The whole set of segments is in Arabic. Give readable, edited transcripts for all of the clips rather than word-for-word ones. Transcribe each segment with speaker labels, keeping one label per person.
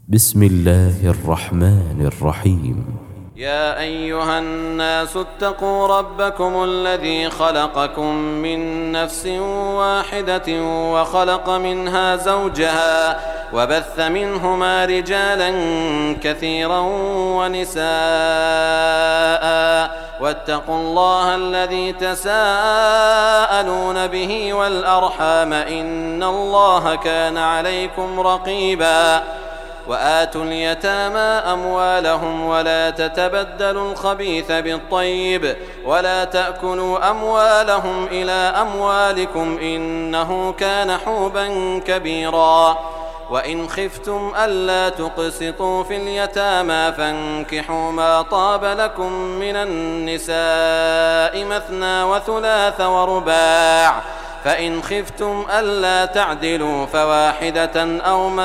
Speaker 1: بسم الله الرحمن الرحيم.
Speaker 2: يا أيها الناس اتقوا ربكم الذي خلقكم من نفس واحدة وخلق منها زوجها وبث منهما رجالا كثيرا ونساء واتقوا الله الذي تساءلون به والأرحام إن الله كان عليكم رقيبا وآتوا اليتامى أموالهم ولا تتبدلوا الخبيث بالطيب ولا تأكلوا أموالهم إلى أموالكم إنه كان حوبا كبيرا وإن خفتم ألا تقسطوا في اليتامى فانكحوا ما طاب لكم من النساء مثنى وثلاث ورباع فإن خفتم ألا تعدلوا فواحدة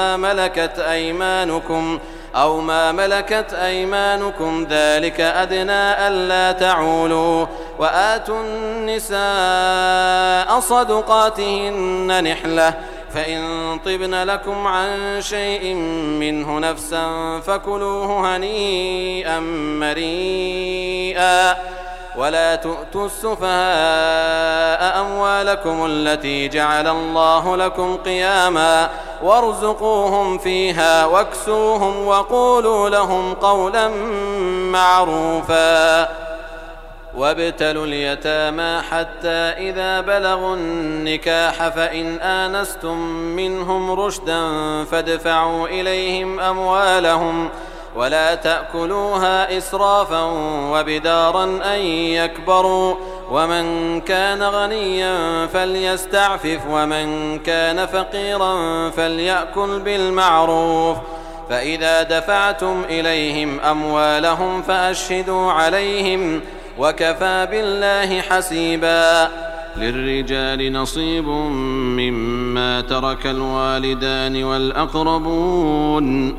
Speaker 2: أو ما ملكت أيمانكم ذلك أدنى ألا تعولوا وآتوا النساء صدقاتهن نحلة فإن طبن لكم عن شيء منه نفسا فكلوه هنيئا مريئا ولا تؤتوا السفهاء أموالكم التي جعل الله لكم قياما وارزقوهم فيها واكسوهم وقولوا لهم قولا معروفا وابتلوا اليتامى حتى إذا بلغوا النكاح فإن آنستم منهم رشدا فادفعوا إليهم أموالهم ولا تأكلوها إسرافا وبدارا أن يكبروا ومن كان غنيا فليستعفف ومن كان فقيرا فليأكل بالمعروف فإذا دفعتم إليهم أموالهم فأشهدوا عليهم وكفى بالله حسيبا للرجال نصيب مما ترك الوالدان والأقربون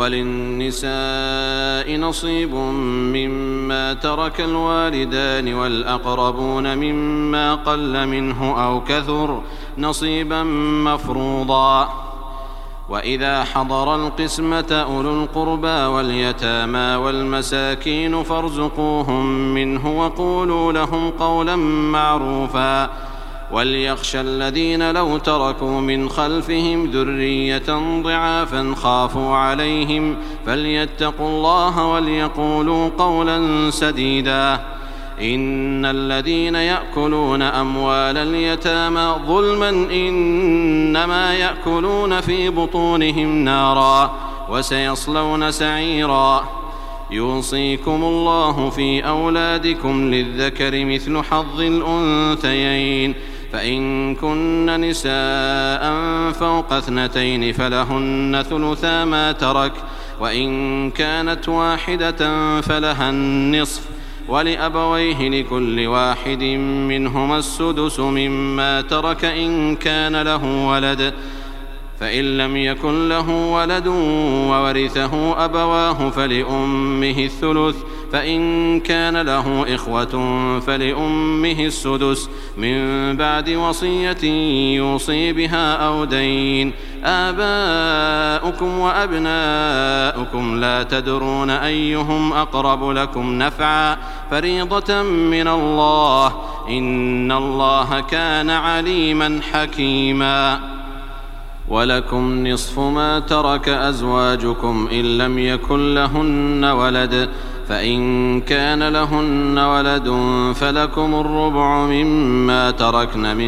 Speaker 2: وللنساء نصيب مما ترك الوالدان والأقربون مما قل منه أو كثر نصيبا مفروضا وإذا حضر القسمة أولو القربى واليتامى والمساكين فارزقوهم منه وقولوا لهم قولا معروفا وليخشى الذين لو تركوا من خلفهم ذرية ضعافا خافوا عليهم فليتقوا الله وليقولوا قولا سديدا إن الذين يأكلون أموال اليتامى ظلما إنما يأكلون في بطونهم نارا وسيصلون سعيرا يوصيكم الله في أولادكم للذكر مثل حظ الأنثيين فإن كن نساء فوق 2 فلهن ثلثا ما ترك وإن كانت واحدة فلها النصف ولأبويه لكل واحد منهما السدس مما ترك إن كان له ولد فإن لم يكن له ولد وورثه أبواه فلأمه الثلث فإن كان له إخوة فلأمه السدس من بعد وصية يوصي بها أو دين آباؤكم وأبناؤكم لا تدرون أيهم أقرب لكم نفعا فريضة من الله إن الله كان عليما حكيما ولكم نصف ما ترك أزواجكم إن لم يكن لهن ولد فإن كان لهن ولد فلكم الربع مما تركن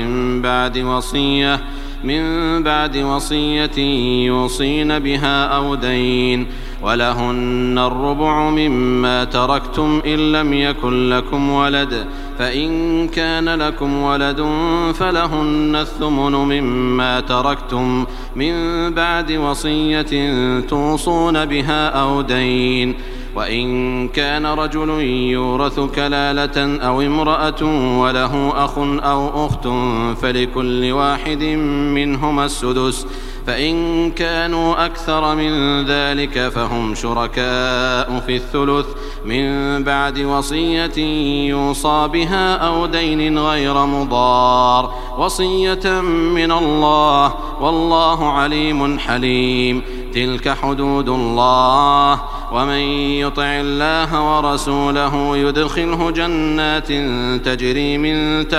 Speaker 2: من بعد وصية يوصين بها أو دين ولهن الربع مما تركتم إن لم يكن لكم ولد فإن كان لكم ولد فلهن الثمن مما تركتم من بعد وصية توصون بها أو دين وإن كان رجل يورث كلالة أو امرأة وله أخ أو أخت فلكل واحد منهما السدس فإن كانوا أكثر من ذلك فهم شركاء في الثلث من بعد وصية يوصى بها أو دين غير مضار وصية من الله والله عليم حليم تلك حدود الله ومن يطع الله ورسوله يدخله جنات تجري من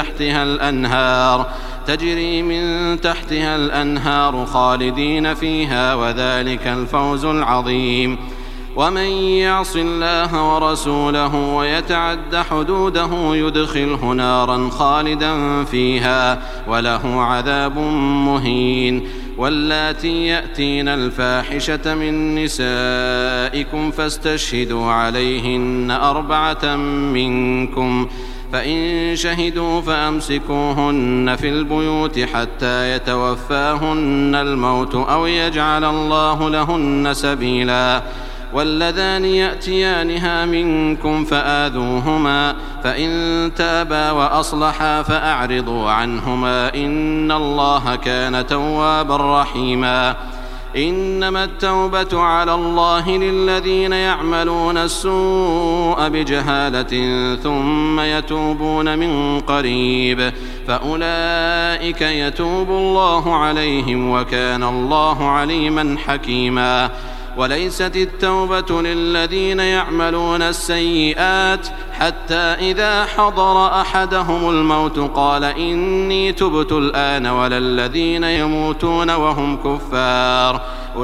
Speaker 2: تحتها الأنهار خالدين فيها وذلك الفوز العظيم ومن يعص الله ورسوله ويتعد حدوده يدخله نارا خالدا فيها وله عذاب مهين واللاتي يأتين الفاحشة من نسائكم فاستشهدوا عليهن 4 منكم فإن شهدوا فأمسكوهن في البيوت حتى يتوفاهن الموت أو يجعل الله لهن سبيلا واللذان يأتيانها منكم فآذوهما فإن تابا وأصلحا فأعرضوا عنهما إن الله كان توابا رحيما إنما التوبة على الله للذين يعملون السوء بجهالة ثم يتوبون من قريب فأولئك يتوب الله عليهم وكان الله عليما حكيما وليست التوبة للذين يعملون السيئات حتى إذا حضر أحدهم الموت قال إني تبت الآن ولا الذين يموتون وهم كفار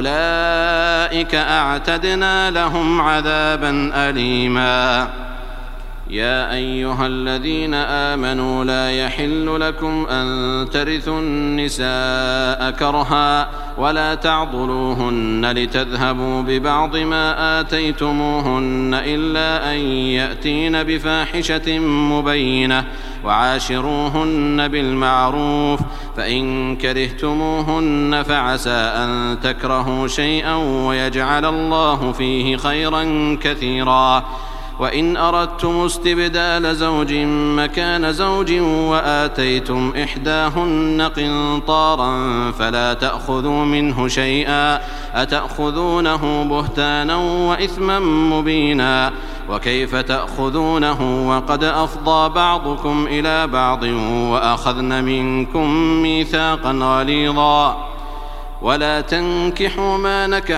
Speaker 2: أولئك أعتدنا لهم عذابا أليما يا أيها الذين آمنوا لا يحل لكم أن ترثوا النساء كرها ولا تعضلوهن لتذهبوا ببعض ما آتيتموهن إلا أن يأتين بفاحشة مبينة وعاشروهن بالمعروف فإن كرهتموهن فعسى أن تكرهوا شيئا ويجعل الله فيه خيرا كثيرا وإن أردتم استبدال زوج مكان زوج وآتيتم إحداهن قنطارا فلا تأخذوا منه شيئا أتأخذونه بهتانا وإثما مبينا وكيف تأخذونه وقد أفضى بعضكم إلى بعض وأخذن منكم ميثاقا غليظا ولا تنكحوا ما نكح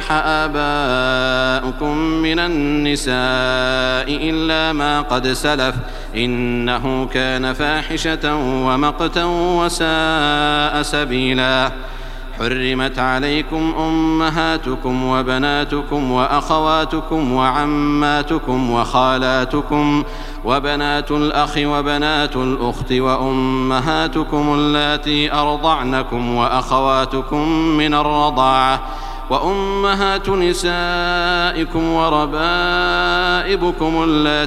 Speaker 2: آباؤكم من النساء إلا ما قد سلف إنه كان فاحشة ومقتا وساء سبيلا حرمت عليكم أمهاتكم وبناتكم وأخواتكم وعماتكم وخالاتكم وبنات الأخ وبنات الأخت وأمهاتكم اللاتي أرضعنكم وأخواتكم من الرضاعة وأمهات نسائكم وربائبكم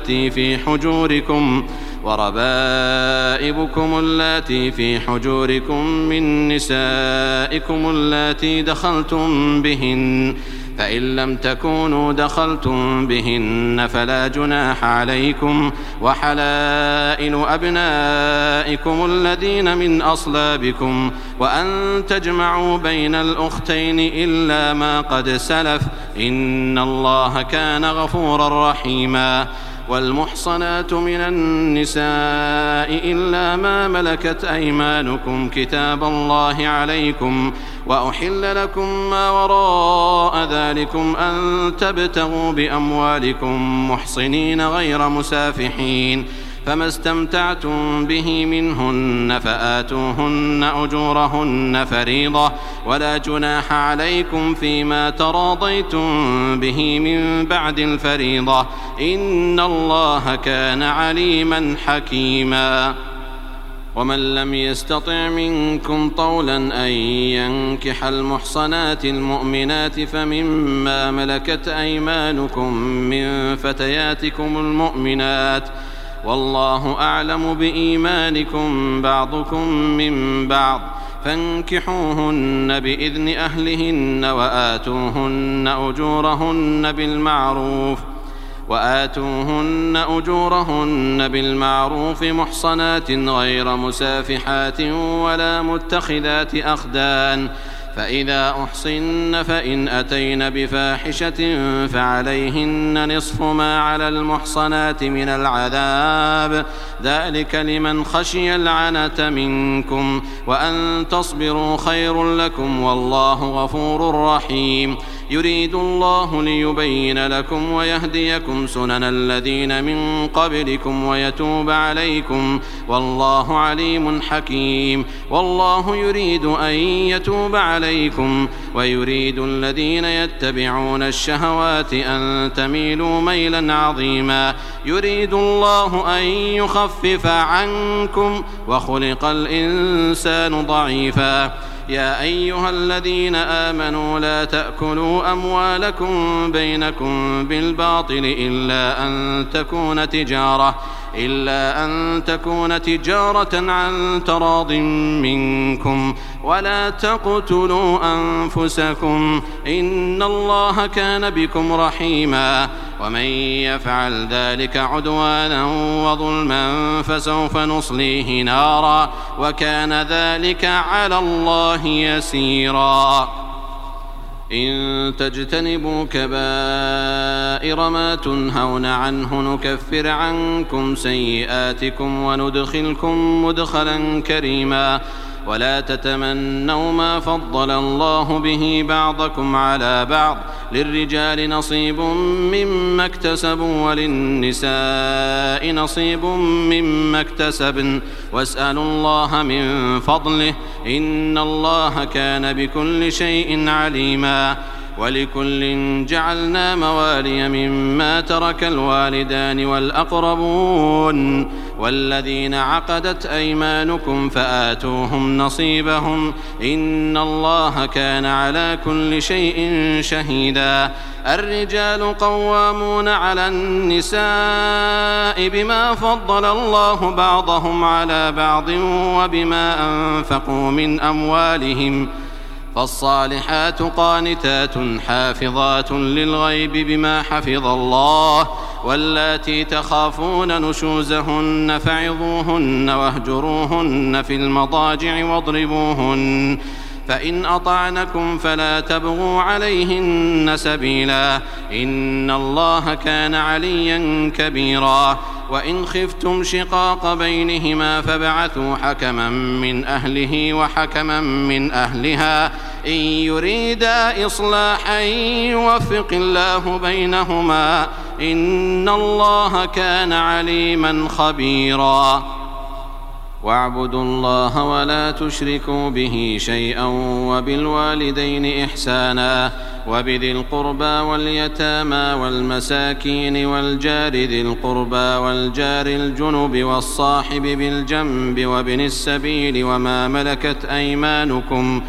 Speaker 2: اللاتي في حجوركم من نسائكم اللاتي دخلتم بهن فإن لم تكونوا دخلتم بهن فلا جناح عليكم وحلائل أبنائكم الذين من أصلابكم وأن تجمعوا بين الأختين إلا ما قد سلف إن الله كان غفورا رحيما والمحصنات من النساء إلا ما ملكت أيمانكم كتاب الله عليكم وأحل لكم ما وراء ذلكم أن تبتغوا بأموالكم محصنين غير مسافحين فما استمتعتم به منهن فآتوهن أجورهن فريضة ولا جناح عليكم فيما تراضيتم به من بعد الفريضة إن الله كان عليما حكيما ومن لم يستطع منكم طولا أن ينكح المحصنات المؤمنات فمما ملكت أيمانكم من فتياتكم المؤمنات والله أعلم بإيمانكم بعضكم من بعض فانكحوهن بإذن أهلهن وآتوهن أجورهن بالمعروف محصنات غير مسافحات ولا متخذات أخدان فإذا أحصن فإن أتين بفاحشة فعليهن نصف ما على المحصنات من العذاب ذلك لمن خشي العنة منكم وأن تصبروا خير لكم والله غفور رحيم يريد الله ليبين لكم ويهديكم سنن الذين من قبلكم ويتوب عليكم والله عليم حكيم والله يريد أن يتوب عليكم ويريد الذين يتبعون الشهوات أن تميلوا ميلا عظيما يريد الله أن يخفف عنكم وخلق الإنسان ضعيفا يا أيها الذين آمنوا لا تأكلوا أموالكم بينكم بالباطل إلا أن تكون تجارة عن تراض منكم ولا تقتلوا أنفسكم إن الله كان بكم رحيما ومن يفعل ذلك عدوانا وظلما فسوف نصليه نارا وكان ذلك على الله يسيرا إن تجتنبوا كبائر ما تنهون عنه نكفر عنكم سيئاتكم وندخلكم مدخلا كريما ولا تتمنوا ما فضل الله به بعضكم على بعض للرجال نصيب مما اكتسبوا وللنساء نصيب مما اكتسبن واسألوا الله من فضله إن الله كان بكل شيء عليما ولكل جعلنا موالي مما ترك الوالدان والأقربون والذين عقدت أيمانكم فآتوهم نصيبهم إن الله كان على كل شيء شهيدا الرجال قوامون على النساء بما فضل الله بعضهم على بعض وبما أنفقوا من أموالهم فالصالحات قانتات حافظات للغيب بما حفظ الله واللاتي تخافون نشوزهن فعظوهن واهجروهن في المضاجع واضربوهن فإن أطعنكم فلا تبغوا عليهن سبيلا إن الله كان عليا كبيرا وإن خفتم شقاق بينهما فابعثوا حكما من أهله وحكما من أهلها إن يريدا إصلاحا يوفق الله بينهما إن الله كان عليما خبيرا واعبدوا الله ولا تشركوا به شيئا وبالوالدين إحسانا وبذي القربى واليتامى والمساكين والجار ذي القربى والجار الجنب والصاحب بالجنب وابن السبيل وما ملكت أيمانكم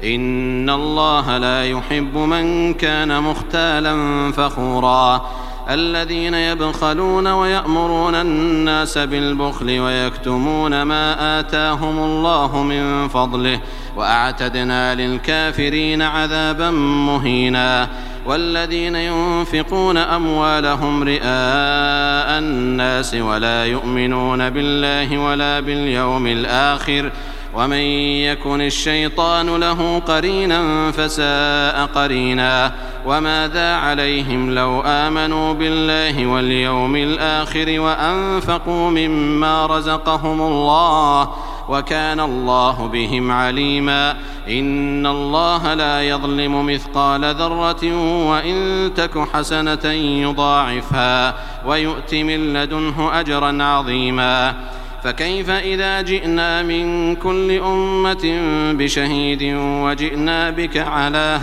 Speaker 2: إن الله لا يحب من كان مختالا فخورا الذين يبخلون ويأمرون الناس بالبخل ويكتمون ما آتاهم الله من فضله وأعتدنا للكافرين عذابا مهينا والذين ينفقون أموالهم رئاء الناس ولا يؤمنون بالله ولا باليوم الآخر ومن يكن الشيطان له قرينا فساء قرينا وماذا عليهم لو آمنوا بالله واليوم الآخر وأنفقوا مما رزقهم الله وكان الله بهم عليما إن الله لا يظلم مثقال ذرة وإن تك حسنة يضاعفها ويؤت من لدنه أجرا عظيما فكيف إذا جئنا من كل أمة بشهيد وجئنا بك على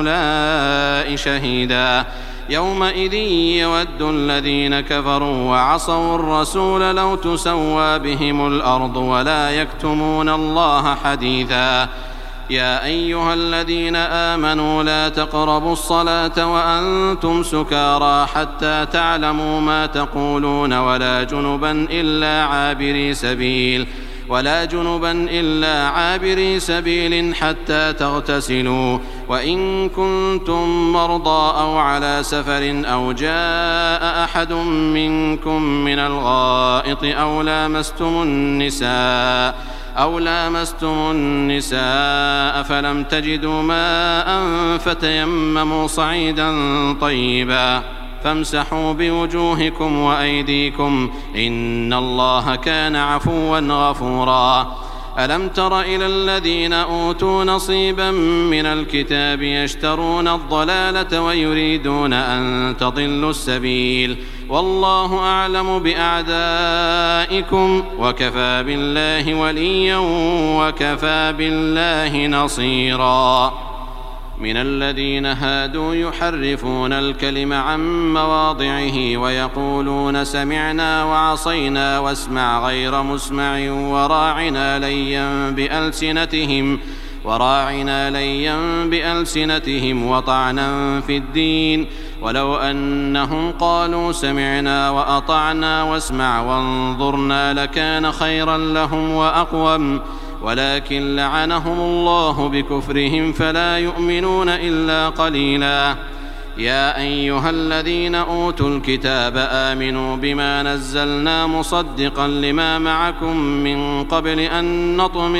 Speaker 2: هؤلاء شهيدا يومئذ يود الذين كفروا وعصوا الرسول لو تسوى بهم الأرض ولا يكتمون الله حديثا يا أيها الذين آمنوا لا تقربوا الصلاة وأنتم سكارى حتى تعلموا ما تقولون ولا جنبا إلا عابري سبيل حتى تغتسلوا وإن كنتم مرضى أو على سفر أو جاء أحد منكم من الغائط أو لامستم النساء فلم تجدوا ماء فتيمموا صعيدا طيبا فامسحوا بوجوهكم وأيديكم إن الله كان عفوا غفورا ألم تر إلى الذين أوتوا نصيبا من الكتاب يشترون الضلالة ويريدون أن تضلوا السبيل والله أعلم بأعدائكم وكفى بالله وليا وكفى بالله نصيرا. من الذين هادوا يحرفون الكلم عن مواضعه ويقولون سمعنا وعصينا واسمع غير مسمع وراعنا ليا بألسنتهم وطعنا في الدين ولو أنهم قالوا سمعنا وأطعنا واسمع وانظرنا لكان خيرا لهم وأقوم ولكن لعنهم الله بكفرهم فلا يؤمنون إلا قليلا. يا أيها الذين أوتوا الكتاب آمنوا بما نزلنا مصدقا لما معكم من قبل أن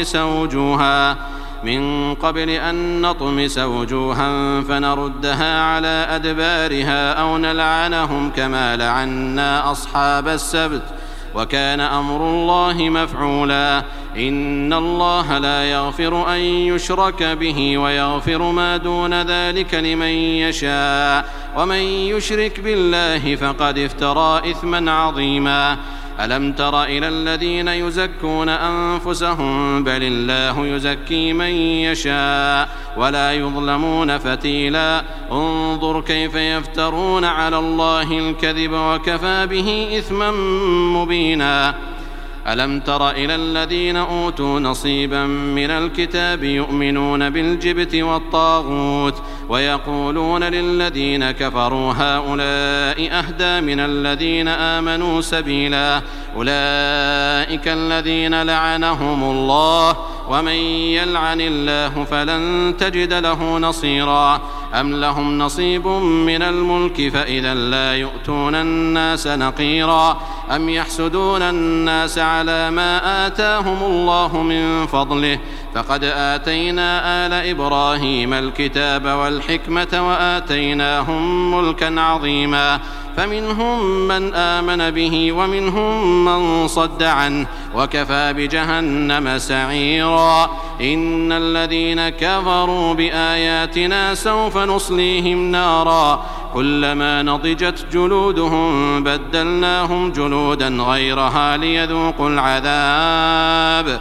Speaker 2: نطمس وجوها فنردها على أدبارها أو نلعنهم كما لعنا أصحاب السبت وكان أمر الله مفعولا. إن الله لا يغفر أن يشرك به ويغفر ما دون ذلك لمن يشاء ومن يشرك بالله فقد افترى إثما عظيما. ألم تر إلى الذين يزكون أنفسهم بل الله يزكي من يشاء ولا يظلمون فتيلا. انظر كيف يفترون على الله الكذب وكفى به إثما مبينا. ألم تر إلى الذين أوتوا نصيبا من الكتاب يؤمنون بالجبت والطاغوت ويقولون للذين كفروا هؤلاء أهدى من الذين آمنوا سبيلا. أولئك الذين لعنهم الله ومن يلعن الله فلن تجد له نصيرا. أم لهم نصيب من الملك فإذا لا يؤتون الناس نقيرا. أم يحسدون الناس على ما آتاهم الله من فضله فقد آتينا آل إبراهيم الكتاب والحكمة وآتيناهم ملكا عظيما. فمنهم من آمن به ومنهم من صد عنه وكفى بجهنم سعيرا. إن الذين كفروا بآياتنا سوف نصليهم نارا كلما نضجت جلودهم بدلناهم جلودا غيرها ليذوقوا العذاب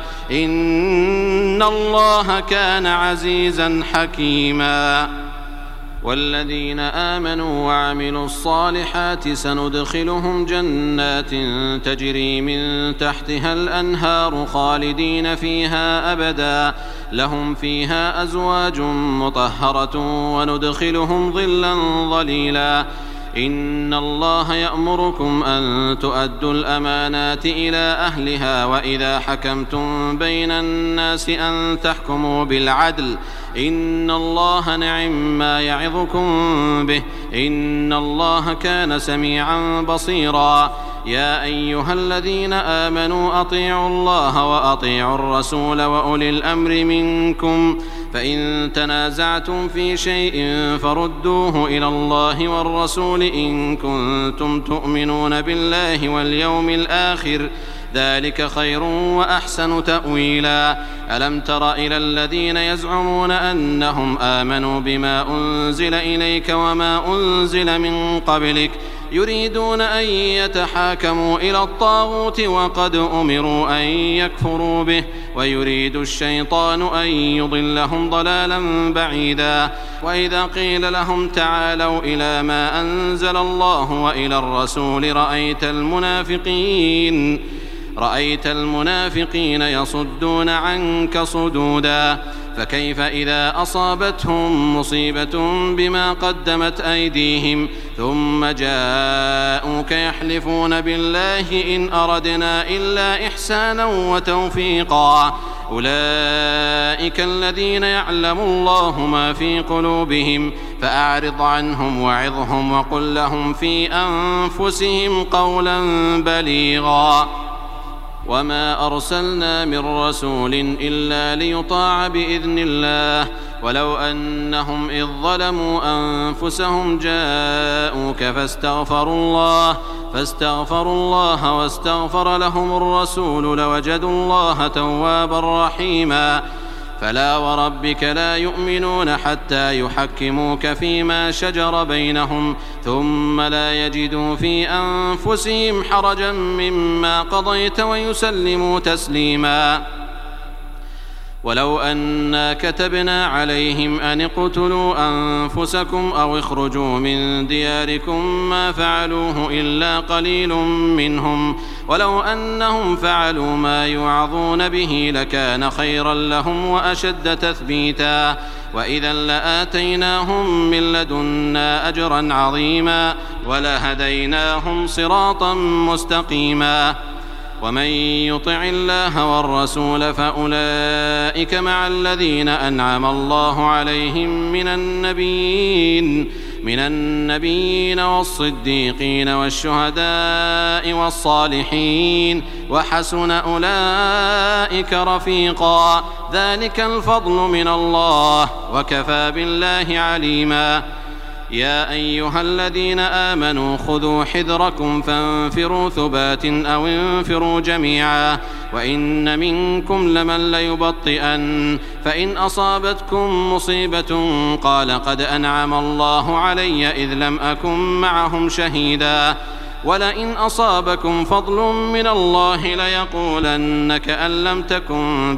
Speaker 2: إن الله كان عزيزا حكيما. والذين آمنوا وعملوا الصالحات سندخلهم جنات تجري من تحتها الأنهار خالدين فيها أبدا لهم فيها أزواج مطهرة وندخلهم ظلا ظليلا. إن الله يأمركم أن تؤدوا الأمانات إلى أهلها وإذا حكمتم بين الناس أن تحكموا بالعدل إن الله نعم ما يعظكم به إن الله كان سميعا بصيرا. يا أيها الذين آمنوا أطيعوا الله وأطيعوا الرسول وأولي الأمر منكم فإن تنازعتم في شيء فردوه إلى الله والرسول إن كنتم تؤمنون بالله واليوم الآخر ذلك خير وأحسن تأويلا. ألم تر إلى الذين يزعمون أنهم آمنوا بما أنزل إليك وما أنزل من قبلك يريدون أن يتحاكموا إلى الطاغوت وقد أمروا أن يكفروا به ويريد الشيطان أن يضلهم ضلالا بعيدا. وإذا قيل لهم تعالوا إلى ما أنزل الله وإلى الرسول رأيت المنافقين يصدون عنك صدودا. فكيف إذا أصابتهم مصيبة بما قدمت أيديهم ثم جاءوك يحلفون بالله إن أردنا إلا إحسانا وتوفيقا. أولئك الذين يعلم الله ما في قلوبهم فأعرض عنهم وعظهم وقل لهم في أنفسهم قولا بليغا. وما أرسلنا من رسول إلا ليطاع بإذن الله ولو أنهم إذ ظلموا أنفسهم جاءوك فاستغفروا الله واستغفر لهم الرسول لوجدوا الله توابا رحيما. فلا وربك لا يؤمنون حتى يحكموك فيما شجر بينهم ثم لا يجدوا في أنفسهم حرجا مما قضيت ويسلموا تسليما. ولو أنا كتبنا عليهم أن اقتلوا أنفسكم أو اخرجوا من دياركم ما فعلوه إلا قليل منهم ولو أنهم فعلوا ما يوعظون به لكان خيرا لهم وأشد تثبيتا وإذا لآتيناهم من لدنا أجرا عظيما ولهديناهم صراطا مستقيما. ومن يطع الله والرسول فأولئك مع الذين أنعم الله عليهم من النبيين والصديقين والشهداء والصالحين وحسن أولئك رفيقا. ذلك الفضل من الله وكفى بالله عليما. يا أيها الذين آمنوا خذوا حذركم فانفروا ثبات أو انفروا جميعا وإن منكم لمن ليبطئن فإن أصابتكم مصيبة قال قد أنعم الله علي إذ لم أكن معهم شهيدا ولئن أصابكم فضل من الله ليقولن كأن لم تكن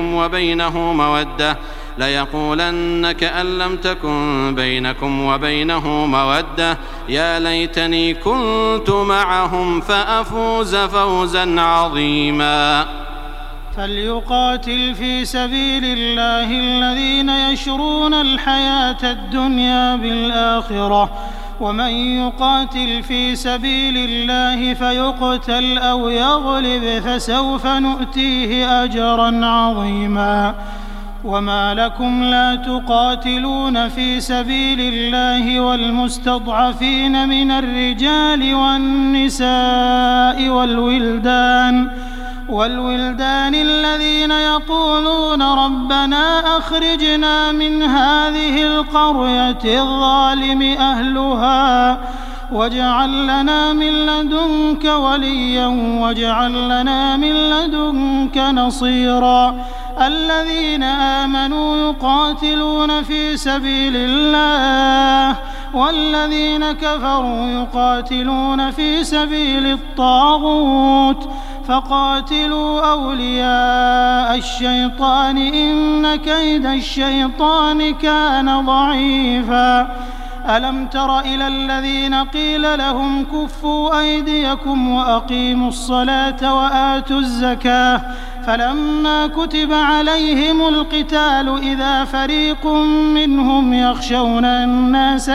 Speaker 2: بينكم وبينه مودة يا ليتني كنت معهم فأفوز فوزا عظيما.
Speaker 3: فليقاتل في سبيل الله الذين يشرون الحياة الدنيا بالآخرة ومن يقاتل في سبيل الله فيقتل أو يغلب فسوف نؤتيه أجرا عظيما. وما لكم لا تقاتلون في سبيل الله والمستضعفين من الرجال والنساء والولدان الذين يقولون ربنا أخرجنا من هذه القرية الظالم أهلها واجعل لنا من لدنك وليا واجعل لنا من لدنك نصيرا. الذين آمنوا يقاتلون في سبيل الله والذين كفروا يقاتلون في سبيل الطاغوت فقاتلوا أولياء الشيطان إن كيد الشيطان كان ضعيفا. ألم تر إلى الذين قيل لهم كفوا أيديكم وأقيموا الصلاة وآتوا الزكاة فلما كتب عليهم القتال إذا فريق منهم يخشون الناس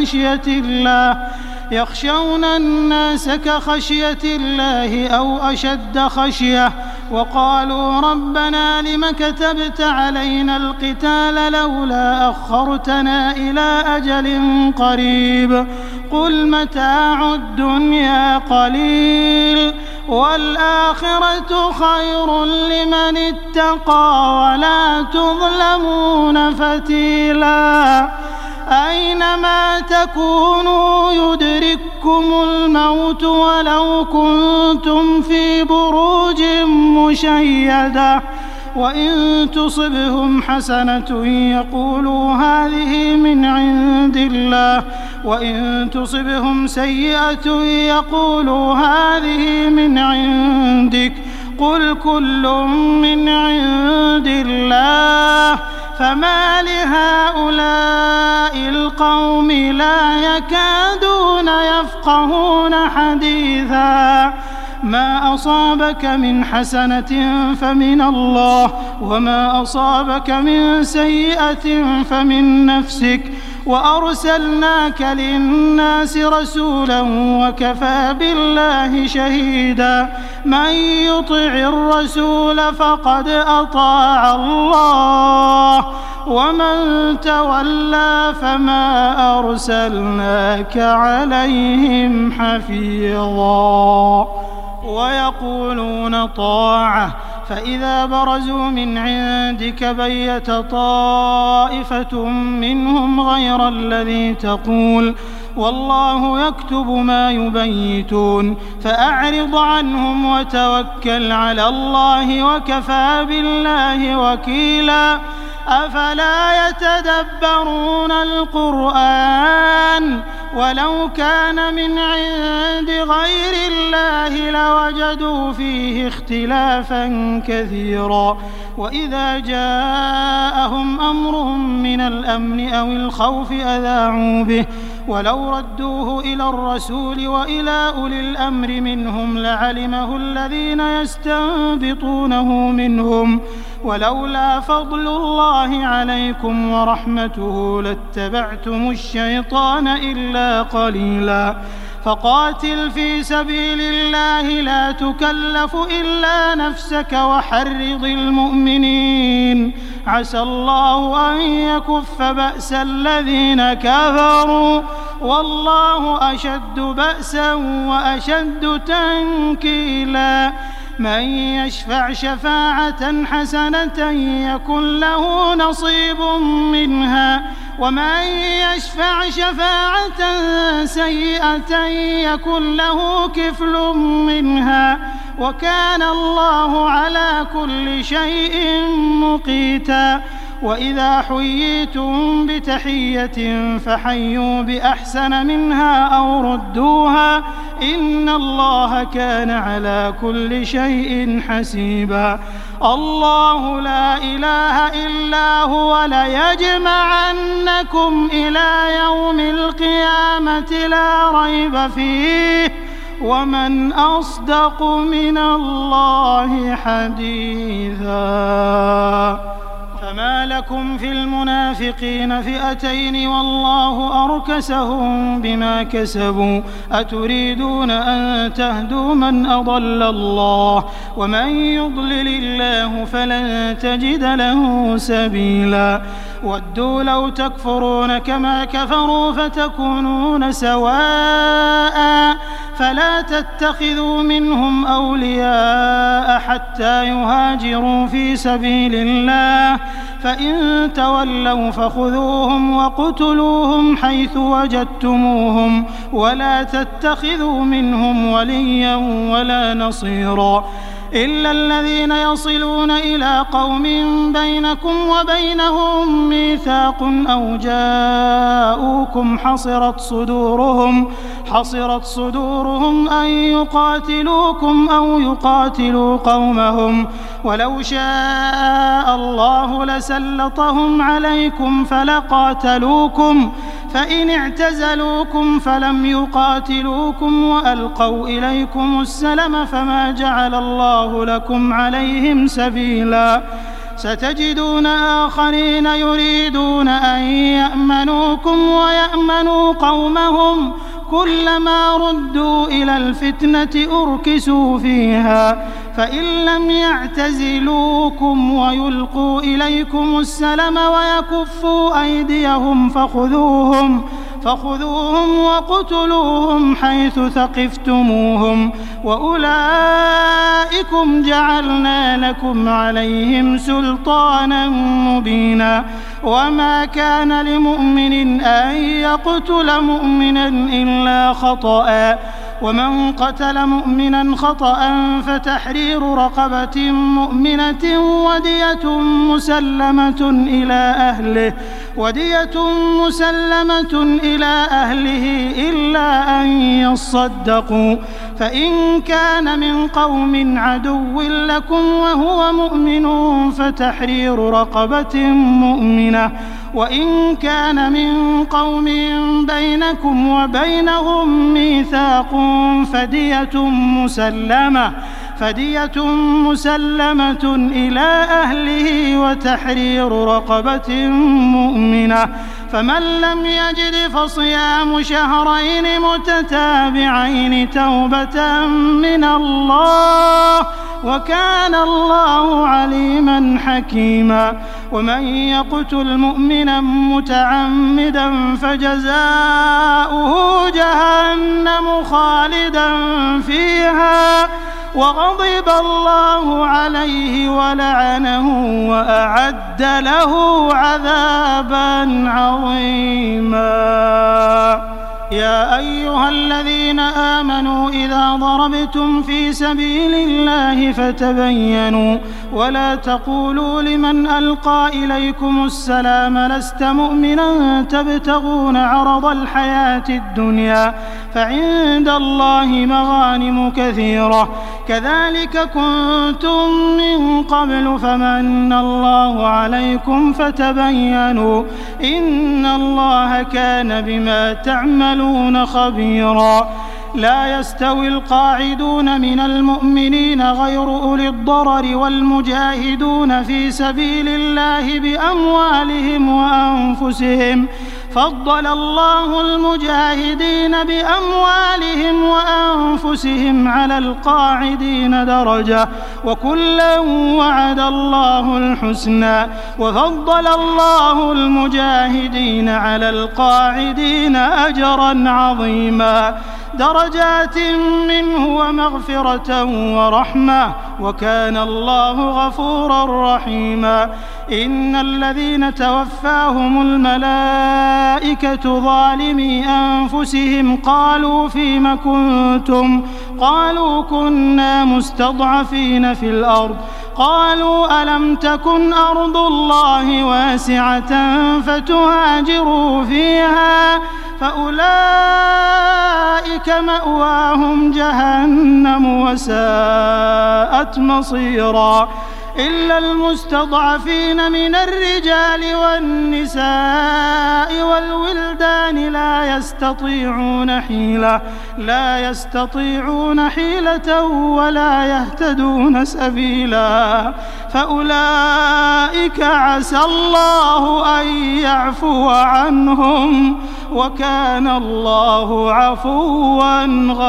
Speaker 3: كخشية الله أو أشد خشية وقالوا ربنا لم كتبت علينا القتال لولا أخرتنا إلى أجل قريب قل متاع الدنيا قليل والآخرة خير لمن اتقى ولا تظلمون فتيلا. أينما تكونوا يدرككم الموت ولو كنتم في بروج مشيدة وإن تصبهم حسنة يقولوا هذه من عند الله وإن تصبهم سيئة يقولوا هذه من عندك قل كل من عند الله فما لهؤلاء القوم لا يكادون يفقهون حديثا. ما أصابك من حسنة فمن الله وما أصابك من سيئة فمن نفسك وأرسلناك للناس رسولا وكفى بالله شهيدا. من يطع الرسول فقد أطاع الله ومن تولى فما أرسلناك عليهم حفيظا. ويقولون طاعة فإذا برزوا من عندك بيت طائفة منهم غير الذي تقول والله يكتب ما يبيتون فأعرض عنهم وتوكل على الله وكفى بالله وكيلا أفلا يتدبرون القرآن ولو كان من عند غير الله لوجدوا فيه اختلافا كثيرا وإذا جاءهم أمر من الأمن أو الخوف أذاعوا به ولو ردوه إلى الرسول وإلى أولي الأمر منهم لعلمه الذين يستنبطونه منهم ولولا فضل الله عليكم ورحمته لاتبعتم الشيطان إلا قليلا فقاتل في سبيل الله لا تكلف إلا نفسك وحرض المؤمنين عسى الله أن يكف بأس الذين كفروا والله أشد بأسا وأشد تنكيلا من يشفع شفاعة حسنة يكن له نصيب منها ومن يشفع شفاعة سيئة يكن له كفل منها وكان الله على كل شيء مقيتا وإذا حييتم بتحية فحيوا بأحسن منها أو ردوها إن الله كان على كل شيء حسيبا الله لا إله إلا هو ليجمعنكم إلى يوم القيامة لا ريب فيه ومن أصدق من الله حديثا فما لكم في المنافقين فئتين والله أركسهم بما كسبوا أتريدون أن تهدوا من أضل الله ومن يضلل الله فلن تجد له سبيلا ودوا لو تكفرون كما كفروا فتكونون سواء فلا تتخذوا منهم أولياء حتى يهاجروا في سبيل الله فإن تولوا فخذوهم وقتلوهم حيث وجدتموهم ولا تتخذوا منهم وليا ولا نصيرا إلا الذين يصلون إلى قوم بينكم وبينهم ميثاق أو جاءوكم حصرت صدورهم أن يقاتلوكم أو يقاتلوا قومهم ولو شاء الله لسلطهم عليكم فلقاتلوكم فإن اعتزلوكم فلم يقاتلوكم وألقوا إليكم السلم فما جعل الله لكم عليهم سبيلا ستجدون آخرين يريدون أن يأمنوكم ويأمنوا قومهم كلما ردوا إلى الفتنة أركسوا فيها فإن لم يعتزلوكم ويلقوا إليكم السلم ويكفوا أيديهم فخذوهم وقتلوهم حيث ثقفتموهم وأولئكم جعلنا لكم عليهم سلطانا مبينا وما كان لمؤمن أن يقتل مؤمنا إلا خطأ ومن قتل مؤمنا خطأ فتحرير رقبة مؤمنة ودية مسلمة إلى أهله إلا أن يصدقوا فإن كان من قوم عدو لكم وهو مؤمن فتحرير رقبة مؤمنة وإن كان من قوم بينكم وبينهم ميثاق فدية مسلمة إلى أهله وتحرير رقبة مؤمنة فمن لم يجد فصيام شهرين متتابعين توبة من الله وكان الله عليما حكيما ومن يقتل مؤمنا متعمدا فجزاؤه جهنم خالدا فيها وغضب الله عليه ولعنه وأعد له عذابا عظيما. يا أيها الذين آمنوا إذا ضربتم في سبيل الله فتبينوا ولا تقولوا لمن ألقى إليكم السلام لست مؤمنا تبتغون عرض الحياة الدنيا فعند الله مغانم كثيرة كذلك كنتم من قبل فمن الله عليكم فتبينوا إن الله كان بما تعملون خبيرا. لا يستوي القاعدون من المؤمنين غير أولي الضرر والمجاهدون في سبيل الله بأموالهم وأنفسهم فضل الله المجاهدين بأموالهم وأنفسهم على القاعدين درجة وكلا وعد الله الحسنى وفضل الله المجاهدين على القاعدين أجرا عظيما درجات منه ومغفرة ورحمة وكان الله غفورا رحيما. إن الذين توفاهم الملائكة ظالمي أنفسهم قالوا فيم كنتم قالوا كنا مستضعفين في الأرض قالوا ألم تكن أرض الله واسعة فتهاجروا فيها فأولئك مأواهم جهنم وساءت مصيرا. إلا المستضعفين من الرجال والنساء والولدان لا يستطيعون حيلة ولا يهتدون سبيلا فأولئك عسى الله أن يعفو عنهم وكان الله عفوا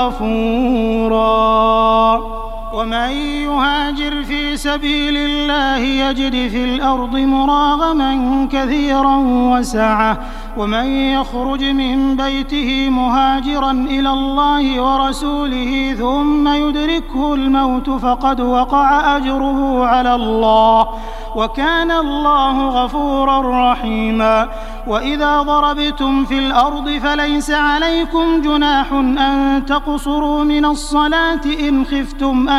Speaker 3: غفورا. ومن يهاجر في سبيل الله يجد في الأرض مراغما كثيرا وسعة ومن يخرج من بيته مهاجرا إلى الله ورسوله ثم يدركه الموت فقد وقع أجره على الله وكان الله غفورا رحيما. وإذا ضربتم في الأرض فليس عليكم جناح أن تقصروا من الصلاة إن خفتم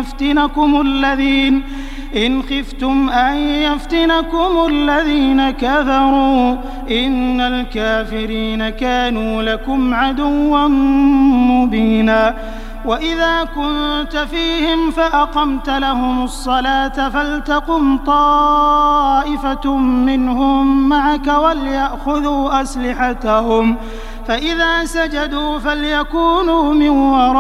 Speaker 3: أن يفتنكم الذين كفروا إن الكافرين كانوا لكم عدوا مبينا. وإذا كنت فيهم فأقمت لهم الصلاة فلتقم طائفة منهم معك وليأخذوا أسلحتهم فإذا سجدوا فليكونوا من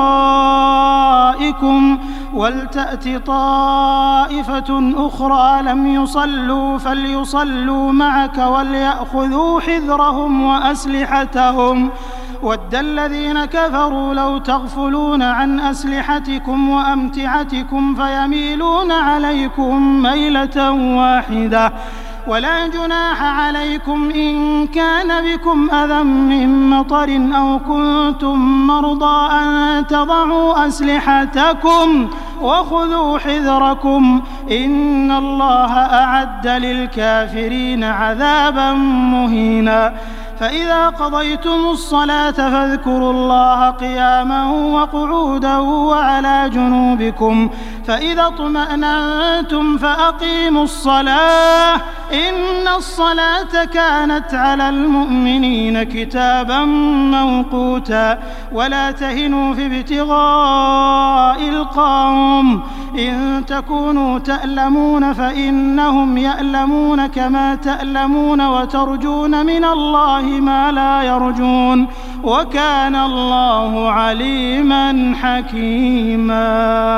Speaker 3: ورائكم ولتأت طائفة أخرى لم يصلوا فليصلوا معك وليأخذوا حذرهم وأسلحتهم ود الذين كفروا لو تغفلون عن أسلحتكم وأمتعتكم فيميلون عليكم ميلة واحدة ولا جناح عليكم إن كان بكم أذى من مطر أو كنتم مرضى أن تضعوا أسلحتكم وخذوا حذركم إن الله أعد للكافرين عذابا مهينا. فإذا قضيتم الصلاة فاذكروا الله قياما وقعودا وعلى جنوبكم فإذا اطمأننتم فأقيموا الصلاة إن الصلاة كانت على المؤمنين كتابا موقوتا. ولا تهنوا في ابتغاء القوم إن تكونوا تألمون فإنهم يألمون كما تألمون وترجون من الله ما لا يرجون وكان الله عليما حكيما.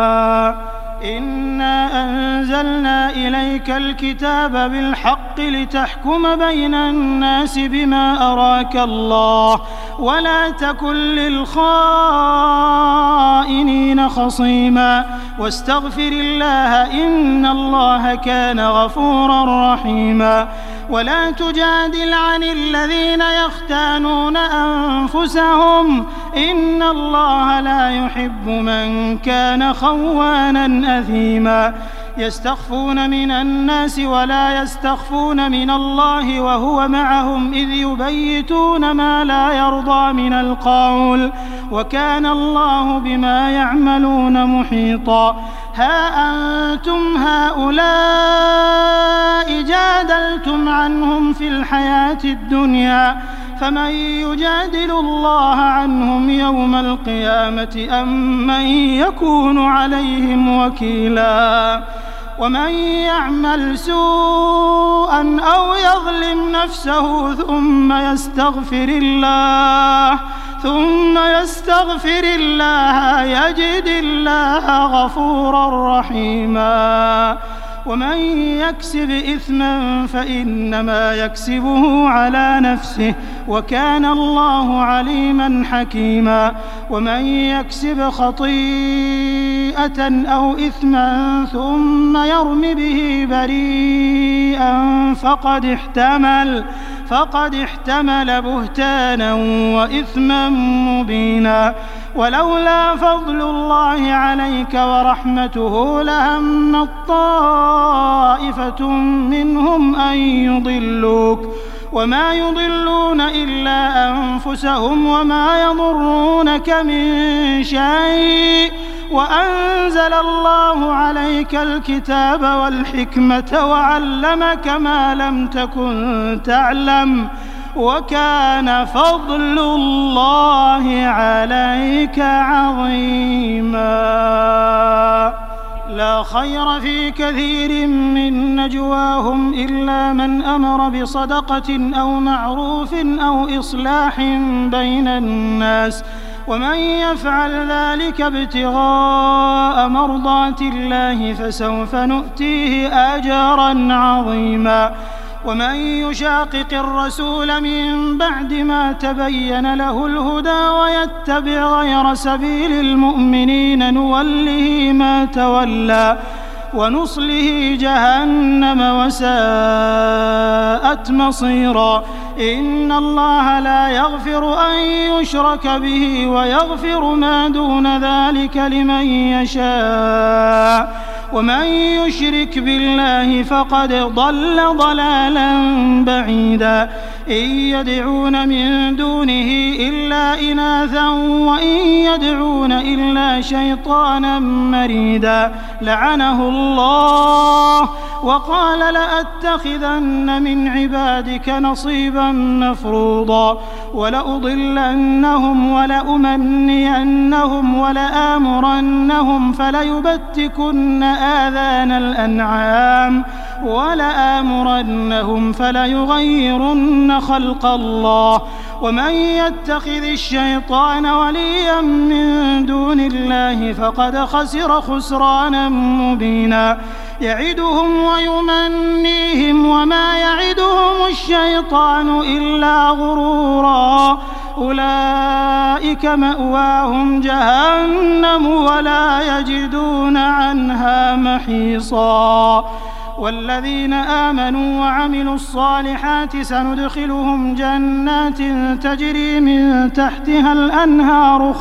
Speaker 3: إنا أنزلنا إليك الكتاب بالحق لتحكم بين الناس بما أراك الله ولا تكن للخائنين الخائنين خصيما واستغفر الله إن الله كان غفورا رحيما ولا تجادل عن الذين يختانون أنفسهم إن الله لا يحب من كان خوانا أثيما يستخفون من الناس ولا يستخفون من الله وهو معهم إذ يبيتون ما لا يرضى من القول وكان الله بما يعملون محيطا ها أنتم هؤلاء جادلتم عنهم في الحياة الدنيا فمن يجادل الله عنهم يوم القيامة أم من يكون عليهم وكيلا ومن يعمل سوءا أو يظلم نفسه ثم يستغفر الله يجد الله غفورا رحيما ومن يكسب إثما فإنما يكسبه على نفسه وكان الله عليما حكيما ومن يكسب خطيئة أو إثما ثم يرم به بريئا فقد احتمل بهتانا وإثما مبينا ولولا فضل الله عليك ورحمته لهمت طائفة منهم أن يضلوك وما يضلون إلا أنفسهم وما يضرونك من شيء وأنزل الله عليك الكتاب والحكمة وعلمك ما لم تكن تعلم وكان فضل الله عليك عظيما لا خير في كثير من نجواهم إلا من أمر بصدقة أو معروف أو إصلاح بين الناس ومن يفعل ذلك ابتغاء مرضات الله فسوف نؤتيه أجرا عظيما ومن يشاقق الرسول من بعد ما تبين له الهدى ويتبع غير سبيل المؤمنين نوله ما تولى ونصله جهنم وساءت مصيرا إن الله لا يغفر أن يشرك به ويغفر ما دون ذلك لمن يشاء ومن يشرك بالله فقد ضل ضلالا بعيدا إن يدعون من دونه إلا إناثا وإن يدعون إلا شيطانا مريدا لعنه الله وقال لأتخذن من عبادك نصيبا مفروضا ولأضلنهم ولأمنينهم ولآمرنهم فليبتكن آذان الأنعام ولآمرنهم فليغيرن خلق الله ومن يتخذ الشيطان وليا من دون الله فقد خسر خسرانا مبينا يعدهم ويمنيهم وما يعدهم الشيطان إلا غرورا أولئك مأواهم جهنم ولا يجدون عنها محيصا والذين آمنوا وعملوا الصالحات سندخلهم جنات تجري من تحتها الأنهار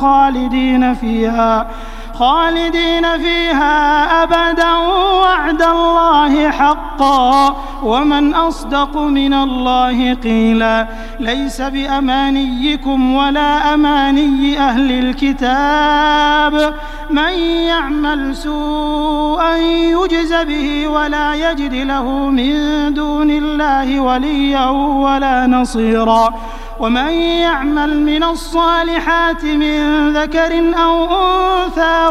Speaker 3: خالدين فيها أبدا وعد الله حقا ومن أصدق من الله قيلا ليس بأمانيكم ولا أماني أهل الكتاب من يعمل سوءا يجز به ولا يجد له من دون الله وليا ولا نصيرا ومن يعمل من الصالحات من ذكر أو أنثى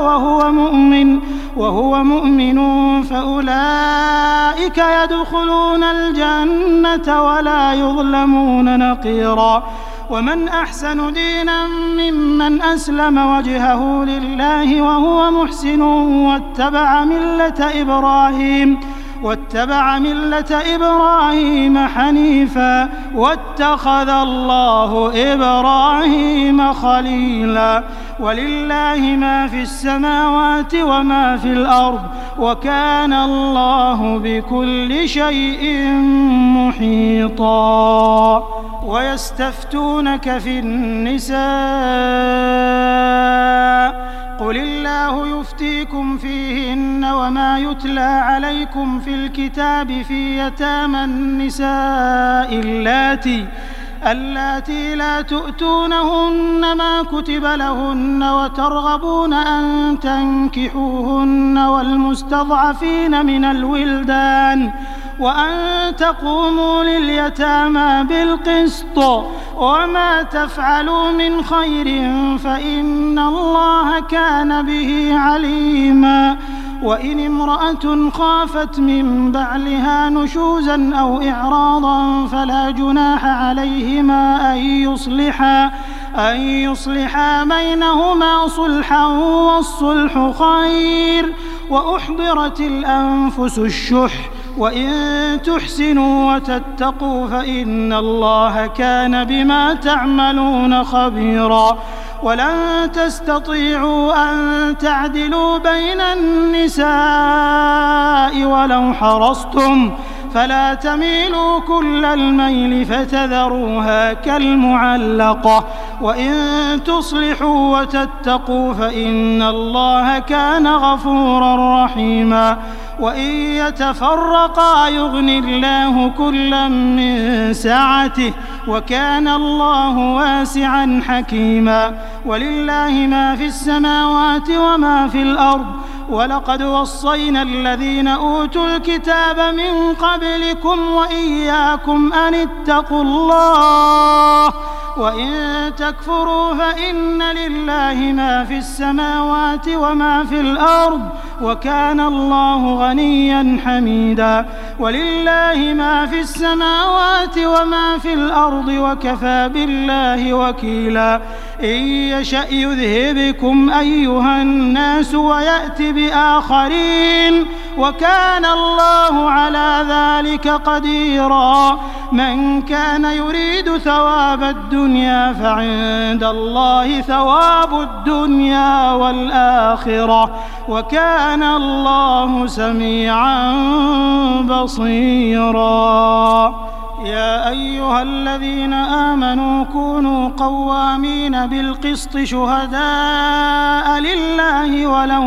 Speaker 3: وهو مؤمن فأولئك يدخلون الجنة ولا يظلمون نقيرا ومن أحسن دينا ممن أسلم وجهه لله وهو محسن واتبع ملة إبراهيم واتبع ملة إبراهيم حنيفا واتخذ الله إبراهيم خليلا ولله ما في السماوات وما في الأرض وكان الله بكل شيء محيطا ويستفتونك في النساء قل الله يفتيكم فيهن وما يتلى عليكم في الكتاب في يتامى النساء اللاتي لا تؤتونهن ما كتب لهن وترغبون أن تنكحوهن والمستضعفين من الولدان وأن تقوموا لليتامى بالقسط وما تفعلوا من خير فإن الله كان به عليما وإن امرأة خافت من بعلها نشوزا أو إعراضا فلا جناح عليهما أن يصلحا بينهما صلحا والصلح خير وأحضرت الأنفس الشح وإن تحسنوا وتتقوا فإن الله كان بما تعملون خبيرا ولن تستطيعوا أن تعدلوا بين النساء ولو حرصتم فلا تميلوا كل الميل فتذروها كالمعلقة وإن تصلحوا وتتقوا فإن الله كان غفورا رحيما وإن يتفرقا يغن الله كلا من سعته وكان الله واسعا حكيما ولله ما في السماوات وما في الأرض ولقد وصينا الذين أوتوا الكتاب من قبلكم وإياكم أن اتقوا الله وإن تكفروا فإن لله ما في السماوات وما في الأرض وكان الله غنيا حميدا ولله ما في السماوات وما في الأرض وكفى بالله وكيلا إن يشأ يذهبكم أيها الناس ويأتي بآخرين وكان الله على ذلك قديرا من كان يريد ثواب الدنيا فعند الله ثواب الدنيا والآخرة وكان الله سميعا بصيرا يا أيها الذين آمنوا كونوا قوامين بالقسط شهداء لله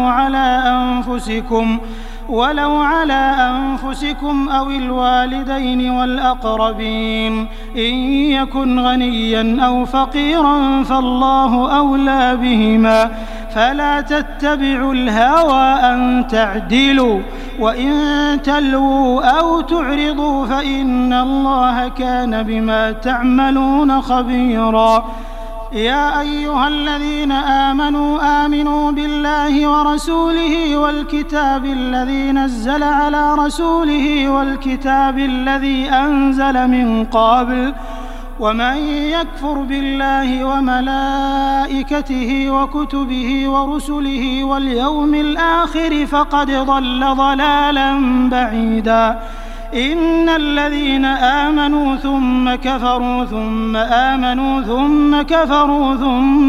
Speaker 3: ولو على أنفسكم أو الوالدين والأقربين إن يكن غنيا أو فقيرا فالله أولى بهما فلا تتبعوا الهوى أن تعدلوا وإن تلووا أو تعرضوا فإن الله كان بما تعملون خبيرا يا أيها الذين آمنوا بالله ورسوله والكتاب الذي نزل على رسوله والكتاب الذي أنزل من قبل ومن يكفر بالله وملائكته وكتبه ورسله واليوم الآخر فقد ضل ضلالا بعيدا إن الذين آمنوا ثم كفروا ثم آمنوا ثم كفروا ثم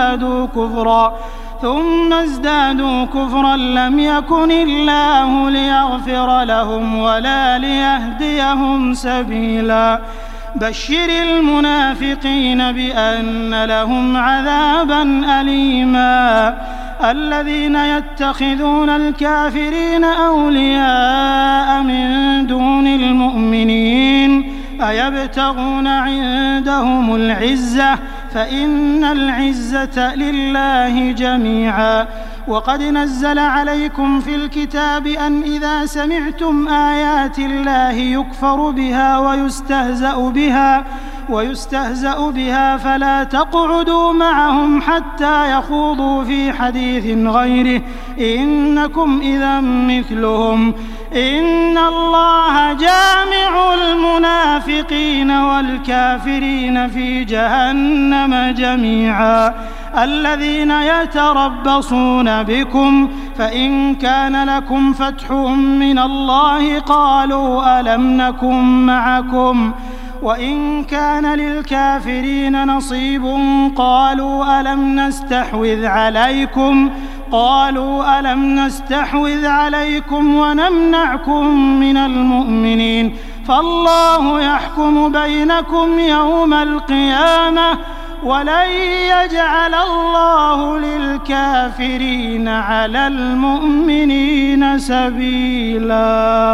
Speaker 3: ازدادوا كفرا لم يكن الله ليغفر لهم ولا ليهديهم سبيلا بشر المنافقين بأن لهم عذابا أليما الذين يتخذون الكافرين أولياء من دون المؤمنين أيبتغون عندهم العزة فإن العزة لله جميعا وقد نزل عليكم في الكتاب أن إذا سمعتم آيات الله يكفر بها ويستهزأ بها فلا تقعدوا معهم حتى يخوضوا في حديث غيره إنكم إذا مثلهم إن الله جامع المنافقين والكافرين في جهنم جميعا الذين يتربصون بكم فإن كان لكم فتح من الله قالوا ألم نكن معكم وإن كان للكافرين نصيب قالوا ألم نستحوذ عليكم ونمنعكم من المؤمنين فالله يحكم بينكم يوم القيامة ولن يجعل الله للكافرين على المؤمنين سبيلا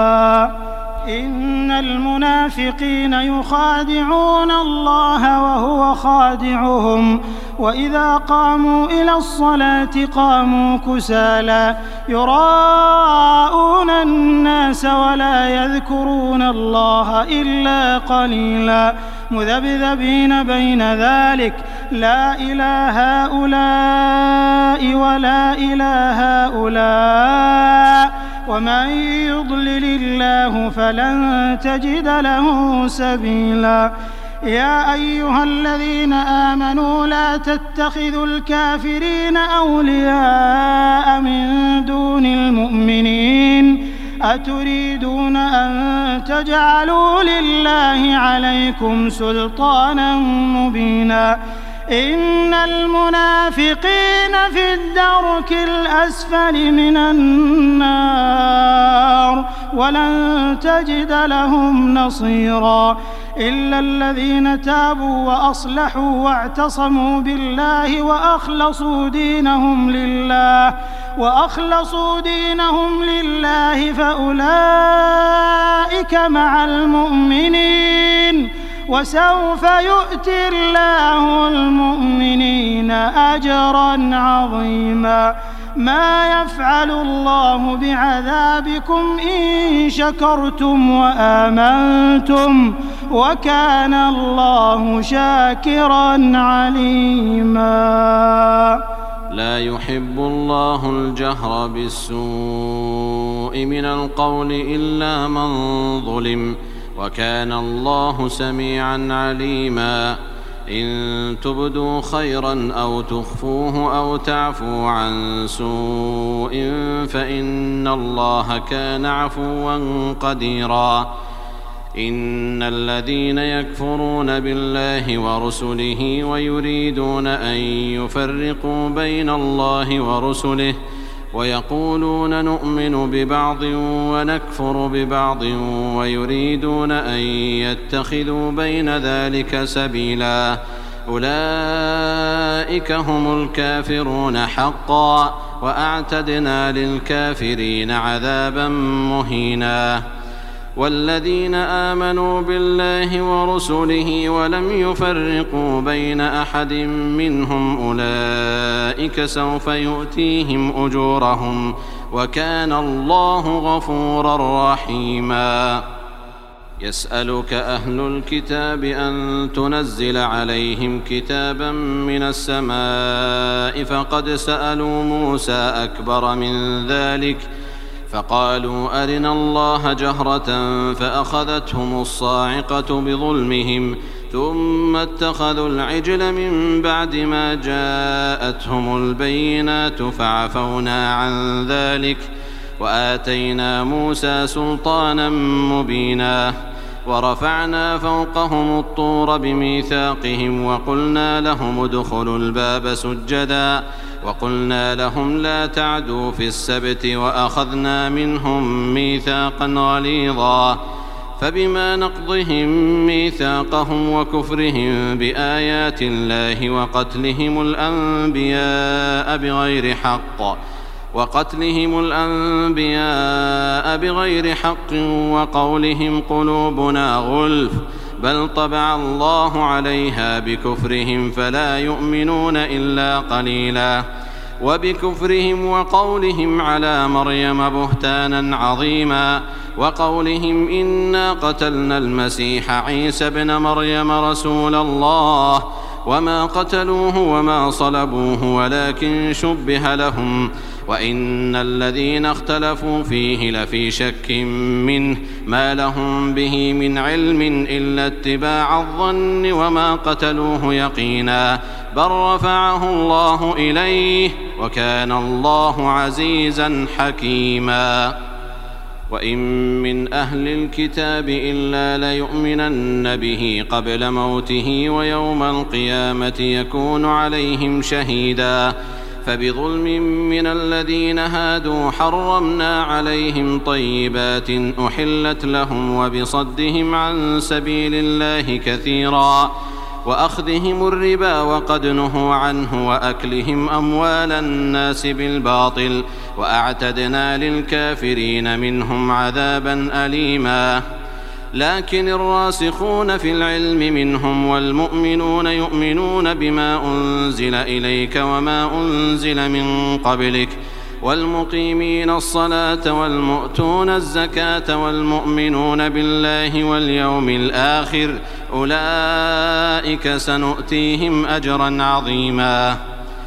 Speaker 3: إن المنافقين يخادعون الله وهو خادعهم وإذا قاموا إلى الصلاة قاموا كسالى يراءون الناس ولا يذكرون الله إلا قليلا مذبذبين بين ذلك لا إله هؤلاء ولا إله هؤلاء ومن يضلل الله فلن تجد له سبيلا يا أيها الذين آمنوا لا تتخذوا الكافرين أولياء من دون المؤمنين أتريدون أن تجعلوا لله عليكم سلطانا مبينا إن المنافقين في الدرك الأسفل من النار ولن تجد لهم نصيرا إلا الذين تابوا وأصلحوا واعتصموا بالله وأخلصوا دينهم لله فأولئك مع المؤمنين وسوف يؤتي الله المؤمنين أجرا عظيما ما يفعل الله بعذابكم إن شكرتم وآمنتم وكان الله شاكرا عليما
Speaker 2: لا يحب الله الجهر بالسوء من القول إلا من ظلم وكان الله سميعا عليما إن تبدوا خيرا أو تخفوه أو تعفوا عن سوء فإن الله كان عفوا قديرا إن الذين يكفرون بالله ورسله ويريدون أن يفرقوا بين الله ورسله ويقولون نؤمن ببعض ونكفر ببعض ويريدون أن يتخذوا بين ذلك سبيلا أولئك هم الكافرون حقا وأعتدنا للكافرين عذابا مهينا والذين آمنوا بالله ورسله ولم يفرقوا بين أحد منهم أولئك سوف يؤتيهم أجورهم وكان الله غفورا رحيما يسألك أهل الكتاب أن تنزل عليهم كتابا من السماء فقد سألوا موسى أكبر من ذلك فقالوا أرنا الله جهرة فأخذتهم الصاعقة بظلمهم ثم اتخذوا العجل من بعد ما جاءتهم البينات فعفونا عن ذلك وآتينا موسى سلطانا مبينا ورفعنا فوقهم الطور بميثاقهم وقلنا لهم ادخلوا الباب سجدا وقلنا لهم لا تعدوا في السبت وأخذنا منهم ميثاقا غليظا فبما نقضهم ميثاقهم وكفرهم بآيات الله وقتلهم الأنبياء بغير حق وقولهم قلوبنا غلف بل طبع الله عليها بكفرهم فلا يؤمنون إلا قليلا وبكفرهم وقولهم على مريم بهتانا عظيما وقولهم إنا قتلنا المسيح عيسى ابن مريم رسول الله وما قتلوه وما صلبوه ولكن شبه لهم وإن الذين اختلفوا فيه لفي شك منه ما لهم به من علم إلا اتباع الظن وما قتلوه يقينا بل رفعه الله إليه وكان الله عزيزا حكيما وإن من أهل الكتاب إلا ليؤمنن به قبل موته ويوم القيامة يكون عليهم شهيدا فبظلم من الذين هادوا حرمنا عليهم طيبات أحلت لهم وبصدهم عن سبيل الله كثيرا وأخذهم الربا وقد نهوا عنه وأكلهم أموال الناس بالباطل وأعتدنا للكافرين منهم عذابا أليما لكن الراسخون في العلم منهم والمؤمنون يؤمنون بما أنزل إليك وما أنزل من قبلك والمقيمين الصلاة والمؤتون الزكاة والمؤمنون بالله واليوم الآخر أولئك سنؤتيهم أجرا عظيما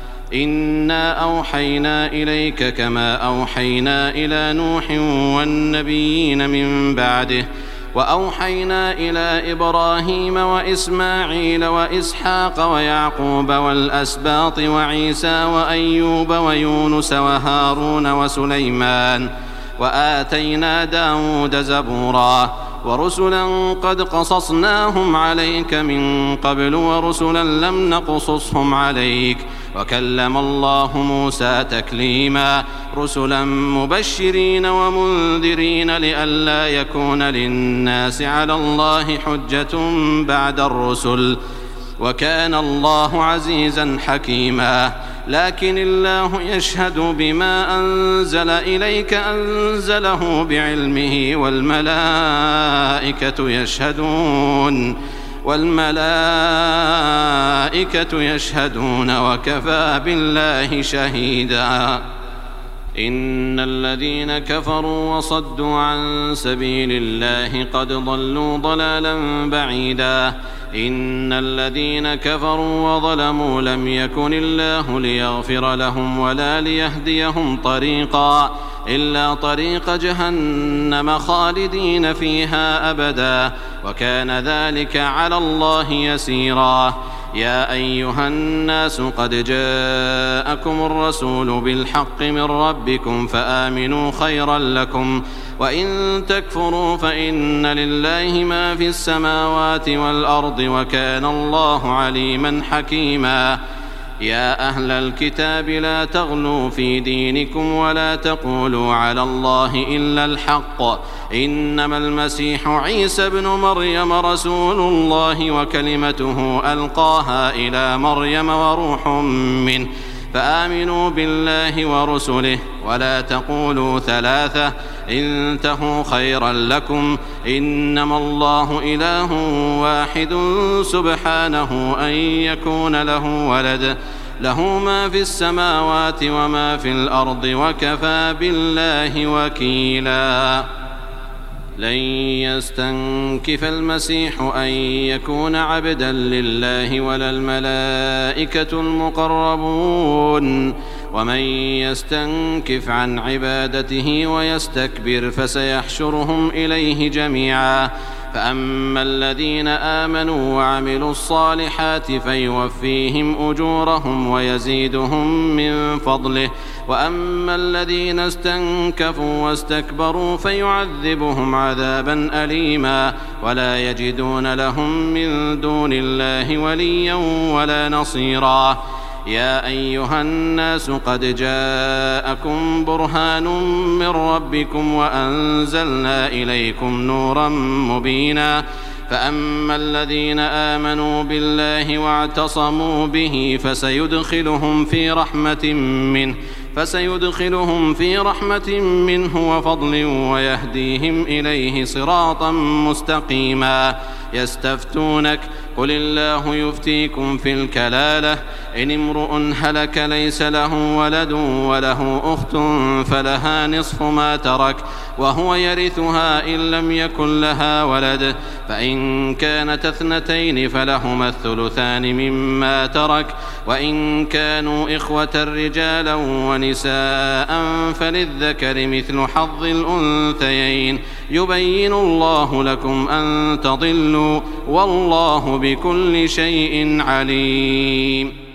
Speaker 2: إنا أوحينا إليك كما أوحينا إلى نوح والنبيين من بعده وأوحينا إلى إبراهيم وإسماعيل وإسحاق ويعقوب والأسباط وعيسى وأيوب ويونس وهارون وسليمان وآتينا داود زبورا ورسلا قد قصصناهم عليك من قبل ورسلا لم نقصصهم عليك وكلم الله موسى تكليما رسلا مبشرين ومنذرين لئلا يكون للناس على الله حجة بعد الرسل وكان الله عزيزا حكيما لكن الله يشهد بما أنزل إليك أنزله بعلمه والملائكة يشهدون وكفى بالله شهيدا إن الذين كفروا وصدوا عن سبيل الله قد ضلوا ضلالا بعيدا إن الذين كفروا وظلموا لم يكن الله ليغفر لهم ولا ليهديهم طريقا إلا طريق جهنم خالدين فيها أبدا وكان ذلك على الله يسيرا يا أيها الناس قد جاءكم الرسول بالحق من ربكم فآمنوا خيرا لكم وإن تكفروا فإن لله ما في السماوات والأرض وكان الله عليما حكيما يا أهل الكتاب لا تغلوا في دينكم ولا تقولوا على الله إلا الحق إنما المسيح عيسى بن مريم رسول الله وكلمته ألقاها إلى مريم وروح منه فآمنوا بالله ورسله ولا تقولوا ثلاثة انتهوا خيرا لكم إنما الله إله واحد سبحانه أن يكون له ولد له ما في السماوات وما في الأرض وكفى بالله وكيلا لن يستنكف المسيح أن يكون عبدا لله ولا الملائكة المقربون ومن يستنكف عن عبادته ويستكبر فسيحشرهم إليه جميعا فأما الذين آمنوا وعملوا الصالحات فيوفيهم أجورهم ويزيدهم من فضله وأما الذين استنكفوا واستكبروا فيعذبهم عذابا أليما ولا يجدون لهم من دون الله وليا ولا نصيرا يا أيها الناس قد جاءكم برهان من ربكم وأنزلنا إليكم نورا مبينا فأما الذين آمنوا بالله واعتصموا به فسيدخلهم في رحمة منه وفضل ويهديهم إليه صراطا مستقيما قل الله يفتيكم في الكلالة إن امرؤ هلك ليس له ولد وله أخت فلها نصف ما ترك وهو يرثها إن لم يكن لها ولد فإن كانت اثنتين فلهما الثلثان مما ترك وإن كانوا إخوة رجالا ونساء فللذكر مثل حظ الأنثيين يبين الله لكم أن تضلوا والله بكل شيء عليم.